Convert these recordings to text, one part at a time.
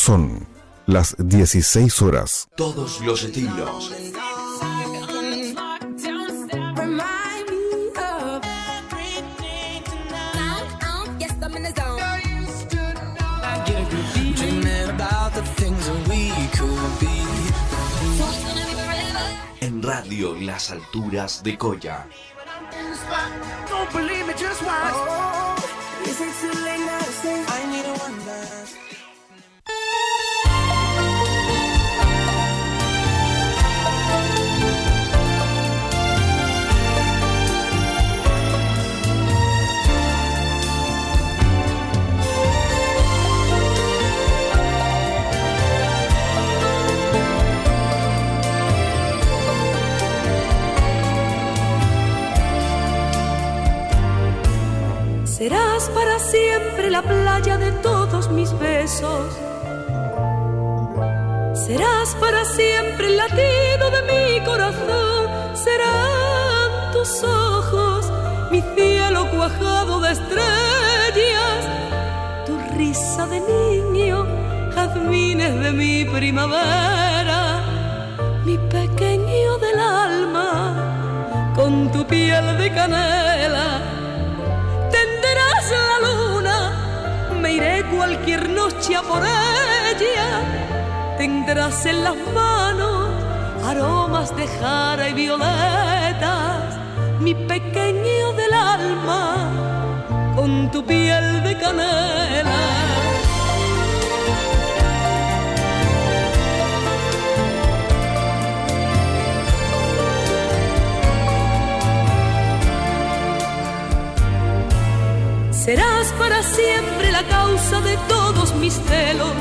Son las 16 horas. Todos los estilos. En Radio Las Alturas de Coya. Serás para siempre la playa de todos mis besos. Serás para siempre el latido de mi corazón. Serán tus ojos mi cielo cuajado de estrellas. Tu risa de niño, jazmines de mi primavera. Mi pequeño del alma, con tu piel de canela. La luna, me iré cualquier noche a por ella. Tendrás en las manos aromas de jara y violetas. Mi pequeño del alma, con tu piel de canela. Serás para siempre la causa de todos mis celos.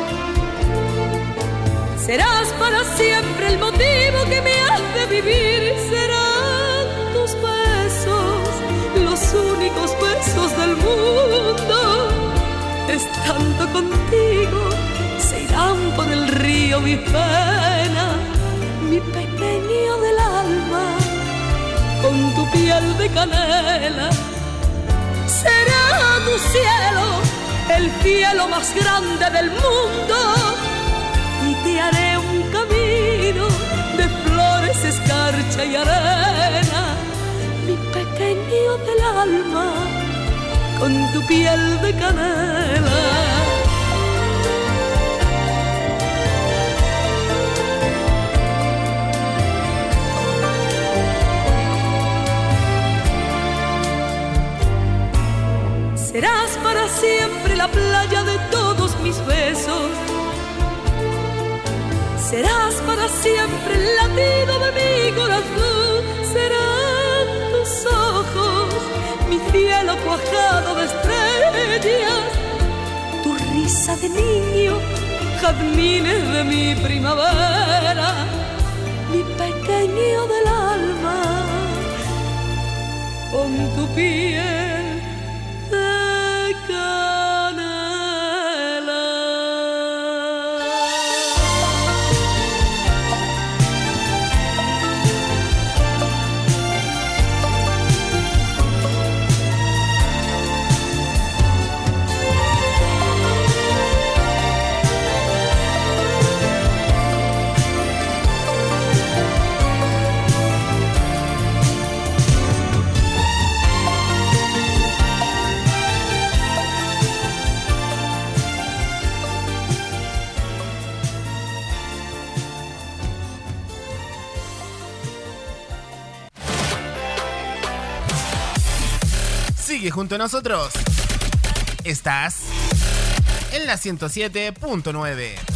Serás para siempre el motivo que me hace vivir. Serán tus besos, los únicos besos del mundo. Estando contigo, se irán por el río mi pena. Mi pequeño del alma, con tu piel de canela. Será tu cielo, el cielo más grande del mundo. Y te haré un camino de flores, escarcha y arena. Mi pequeño del alma, con tu piel de canela. Serás para siempre la playa de todos mis besos. Serás para siempre el latido de mi corazón. Serán tus ojos, mi cielo cuajado de estrellas. Tu risa de niño, jazmines de mi primavera. Mi pequeño del alma, con tu piel de canela. Sigue junto a nosotros. Estás en la 107.9.